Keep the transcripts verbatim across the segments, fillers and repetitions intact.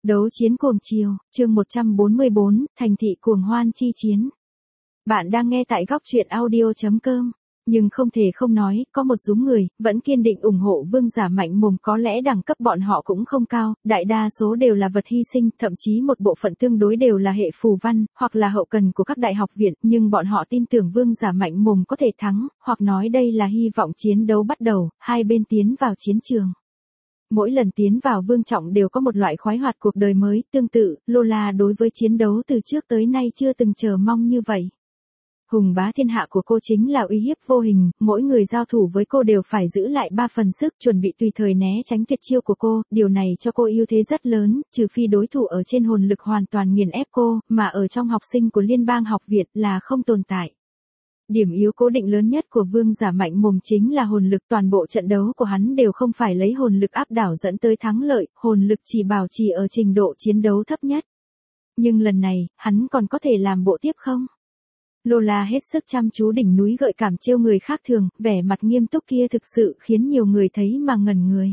Đấu chiến cuồng chiều, chương một trăm bốn mươi bốn, thành thị cuồng hoan chi chiến. Bạn đang nghe tại góc truyện audio chấm com. Nhưng không thể không nói, có một số người, vẫn kiên định ủng hộ vương giả mạnh mồm, có lẽ đẳng cấp bọn họ cũng không cao, đại đa số đều là vật hy sinh, thậm chí một bộ phận tương đối đều là hệ phù văn, hoặc là hậu cần của các đại học viện, nhưng bọn họ tin tưởng vương giả mạnh mồm có thể thắng, hoặc nói đây là hy vọng chiến đấu bắt đầu, hai bên tiến vào chiến trường. Mỗi lần tiến vào vương trọng đều có một loại khoái hoạt cuộc đời mới, tương tự, Lola đối với chiến đấu từ trước tới nay chưa từng chờ mong như vậy. Hùng bá thiên hạ của cô chính là uy hiếp vô hình, mỗi người giao thủ với cô đều phải giữ lại ba phần sức, chuẩn bị tùy thời né tránh tuyệt chiêu của cô, điều này cho cô ưu thế rất lớn, trừ phi đối thủ ở trên hồn lực hoàn toàn nghiền ép cô, mà ở trong học sinh của Liên bang học viện là không tồn tại. Điểm yếu cố định lớn nhất của vương giả mạnh mồm chính là hồn lực, toàn bộ trận đấu của hắn đều không phải lấy hồn lực áp đảo dẫn tới thắng lợi, hồn lực chỉ bảo trì ở trình độ chiến đấu thấp nhất. Nhưng lần này, hắn còn có thể làm bộ tiếp không? Lola hết sức chăm chú đỉnh núi gợi cảm trêu người khác thường, vẻ mặt nghiêm túc kia thực sự khiến nhiều người thấy mà ngẩn người.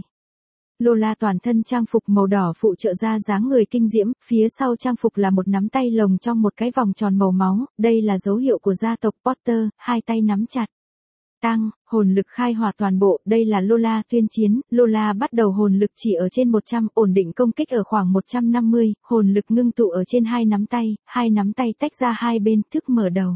Lola toàn thân trang phục màu đỏ phụ trợ ra dáng người kinh diễm, phía sau trang phục là một nắm tay lồng trong một cái vòng tròn màu máu, đây là dấu hiệu của gia tộc Potter, hai tay nắm chặt. Tăng, hồn lực khai hỏa toàn bộ, đây là Lola tuyên chiến, Lola bắt đầu hồn lực chỉ ở trên một trăm, ổn định công kích ở khoảng một trăm năm mươi, hồn lực ngưng tụ ở trên hai nắm tay, hai nắm tay tách ra hai bên, thức mở đầu.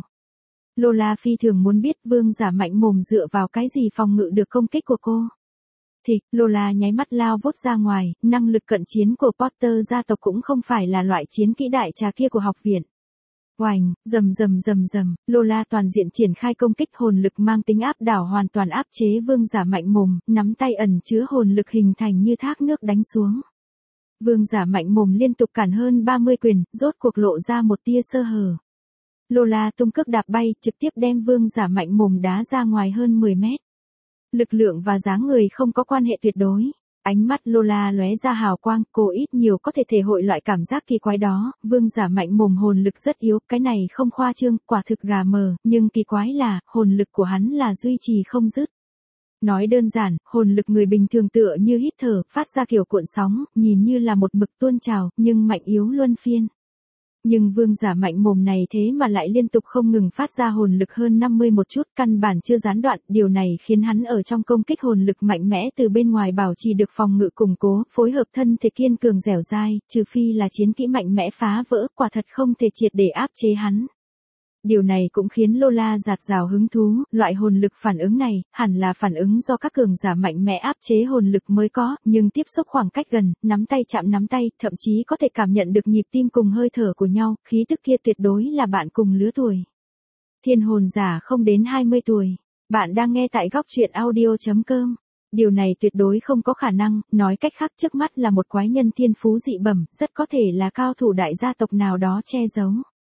Lola phi thường muốn biết vương giả mạnh mồm dựa vào cái gì phòng ngự được công kích của cô. Thì, Lola nháy mắt lao vút ra ngoài, năng lực cận chiến của Potter gia tộc cũng không phải là loại chiến kỹ đại trà kia của học viện. Oành, rầm rầm rầm rầm, Lola toàn diện triển khai công kích, hồn lực mang tính áp đảo hoàn toàn áp chế vương giả mạnh mồm, nắm tay ẩn chứa hồn lực hình thành như thác nước đánh xuống. Vương giả mạnh mồm liên tục cản hơn ba mươi quyền, rốt cuộc lộ ra một tia sơ hở. Lola tung cước đạp bay, trực tiếp đem vương giả mạnh mồm đá ra ngoài hơn mười mét. Lực lượng và dáng người không có quan hệ tuyệt đối. Ánh mắt Lola lóe ra hào quang, cô ít nhiều có thể thể hội loại cảm giác kỳ quái đó, vương giả mạnh mồm hồn lực rất yếu, cái này không khoa trương, quả thực gà mờ, nhưng kỳ quái là, hồn lực của hắn là duy trì không dứt. Nói đơn giản, hồn lực người bình thường tựa như hít thở, phát ra kiểu cuộn sóng, nhìn như là một mực tuôn trào, nhưng mạnh yếu luân phiên. Nhưng vương giả mạnh mồm này thế mà lại liên tục không ngừng phát ra hồn lực hơn năm mươi một chút, căn bản chưa gián đoạn, điều này khiến hắn ở trong công kích hồn lực mạnh mẽ từ bên ngoài bảo trì được phòng ngự củng cố, phối hợp thân thể kiên cường dẻo dai, trừ phi là chiến kỹ mạnh mẽ phá vỡ, quả thật không thể triệt để áp chế hắn. Điều này cũng khiến Lola dạt dào hứng thú, loại hồn lực phản ứng này, hẳn là phản ứng do các cường giả mạnh mẽ áp chế hồn lực mới có, nhưng tiếp xúc khoảng cách gần, nắm tay chạm nắm tay, thậm chí có thể cảm nhận được nhịp tim cùng hơi thở của nhau, khí tức kia tuyệt đối là bạn cùng lứa tuổi. Thiên hồn giả không đến hai mươi tuổi. Bạn đang nghe tại góc truyện audio chấm com. Điều này tuyệt đối không có khả năng, nói cách khác trước mắt là một quái nhân thiên phú dị bẩm, rất có thể là cao thủ đại gia tộc nào đó che giấu.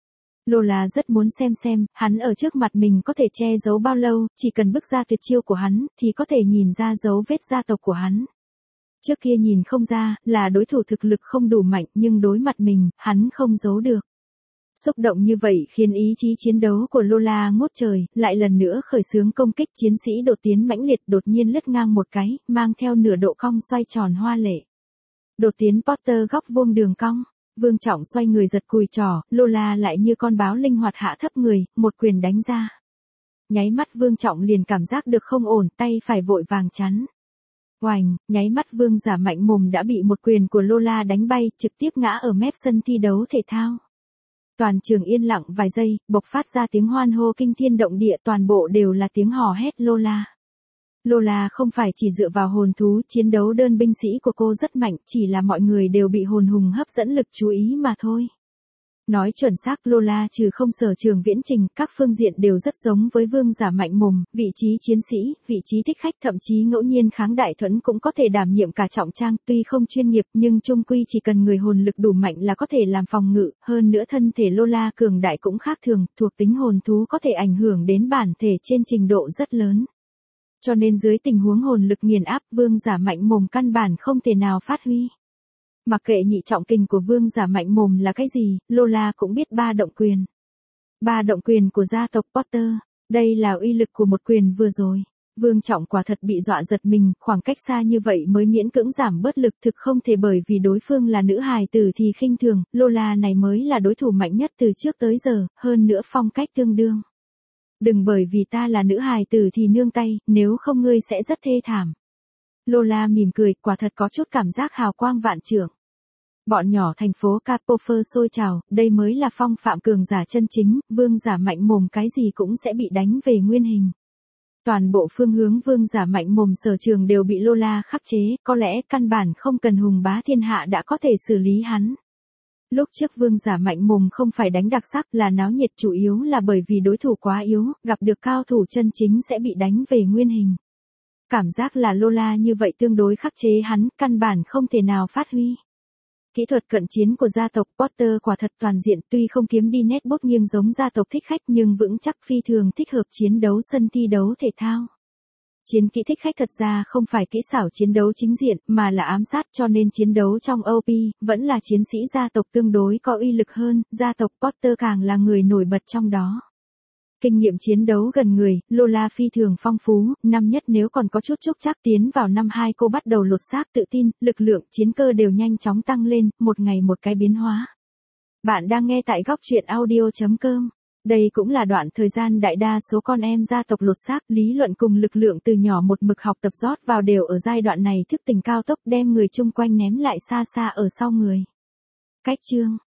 Lola rất muốn xem xem, hắn ở trước mặt mình có thể che giấu bao lâu, chỉ cần bước ra tuyệt chiêu của hắn, thì có thể nhìn ra dấu vết gia tộc của hắn. Trước kia nhìn không ra, là đối thủ thực lực không đủ mạnh, nhưng đối mặt mình, hắn không giấu được. Xúc động như vậy khiến ý chí chiến đấu của Lola ngút trời, lại lần nữa khởi xướng công kích, chiến sĩ đột tiến mãnh liệt đột nhiên lướt ngang một cái, mang theo nửa độ cong xoay tròn hoa lệ. Đột tiến Potter góc vuông đường cong. Vương trọng xoay người giật cùi trỏ, Lola lại như con báo linh hoạt hạ thấp người, một quyền đánh ra. Nháy mắt vương trọng liền cảm giác được không ổn, tay phải vội vàng chắn. Oành, nháy mắt vương giả mạnh mồm đã bị một quyền của Lola đánh bay, trực tiếp ngã ở mép sân thi đấu thể thao. Toàn trường yên lặng vài giây, bộc phát ra tiếng hoan hô kinh thiên động địa, toàn bộ đều là tiếng hò hét Lola. Lola không phải chỉ dựa vào hồn thú, chiến đấu đơn binh sĩ của cô rất mạnh, chỉ là mọi người đều bị hồn hùng hấp dẫn lực chú ý mà thôi. Nói chuẩn xác, Lola trừ không sở trường viễn trình, các phương diện đều rất giống với vương giả mạnh mồm, vị trí chiến sĩ, vị trí thích khách, thậm chí ngẫu nhiên kháng đại thuẫn cũng có thể đảm nhiệm cả trọng trang, tuy không chuyên nghiệp nhưng chung quy chỉ cần người hồn lực đủ mạnh là có thể làm phòng ngự, hơn nữa thân thể Lola cường đại cũng khác thường, thuộc tính hồn thú có thể ảnh hưởng đến bản thể trên trình độ rất lớn. Cho nên dưới tình huống hồn lực nghiền áp, vương giả mạnh mồm căn bản không thể nào phát huy. Mặc kệ nhị trọng kình của vương giả mạnh mồm là cái gì, Lola cũng biết ba động quyền. Ba động quyền của gia tộc Potter, đây là uy lực của một quyền vừa rồi. Vương Trọng quả thật bị dọa giật mình, khoảng cách xa như vậy mới miễn cưỡng giảm bớt lực, thực không thể bởi vì đối phương là nữ hài tử thì khinh thường, Lola này mới là đối thủ mạnh nhất từ trước tới giờ, hơn nữa phong cách tương đương. Đừng bởi vì ta là nữ hài tử thì nương tay, nếu không ngươi sẽ rất thê thảm. Lola mỉm cười, quả thật có chút cảm giác hào quang vạn trượng. Bọn nhỏ thành phố Capofer sôi trào, đây mới là phong phạm cường giả chân chính, vương giả mạnh mồm cái gì cũng sẽ bị đánh về nguyên hình. Toàn bộ phương hướng vương giả mạnh mồm sở trường đều bị Lola khắc chế, có lẽ căn bản không cần hùng bá thiên hạ đã có thể xử lý hắn. Lúc trước vương giả mạnh mồm không phải đánh đặc sắc là náo nhiệt, chủ yếu là bởi vì đối thủ quá yếu, gặp được cao thủ chân chính sẽ bị đánh về nguyên hình. Cảm giác là Lola như vậy tương đối khắc chế hắn, căn bản không thể nào phát huy. Kỹ thuật cận chiến của gia tộc Potter quả thật toàn diện, tuy không kiếm đi nét bút nghiêng giống gia tộc thích khách nhưng vững chắc phi thường thích hợp chiến đấu sân thi đấu thể thao. Chiến kỹ thích khách thật ra không phải kỹ xảo chiến đấu chính diện mà là ám sát, cho nên chiến đấu trong o pê vẫn là chiến sĩ gia tộc tương đối có uy lực hơn, gia tộc Potter càng là người nổi bật trong đó. Kinh nghiệm chiến đấu gần người, Lola phi thường phong phú, năm nhất nếu còn có chút chúc chắc tiến vào năm hai cô bắt đầu lột xác tự tin, lực lượng, chiến cơ đều nhanh chóng tăng lên, một ngày một cái biến hóa. Bạn đang nghe tại góc truyện audio chấm com. Đây cũng là đoạn thời gian đại đa số con em gia tộc lột xác, lý luận cùng lực lượng từ nhỏ một mực học tập rót vào đều ở giai đoạn này thức tỉnh cao tốc đem người chung quanh ném lại xa xa ở sau người. Cách chương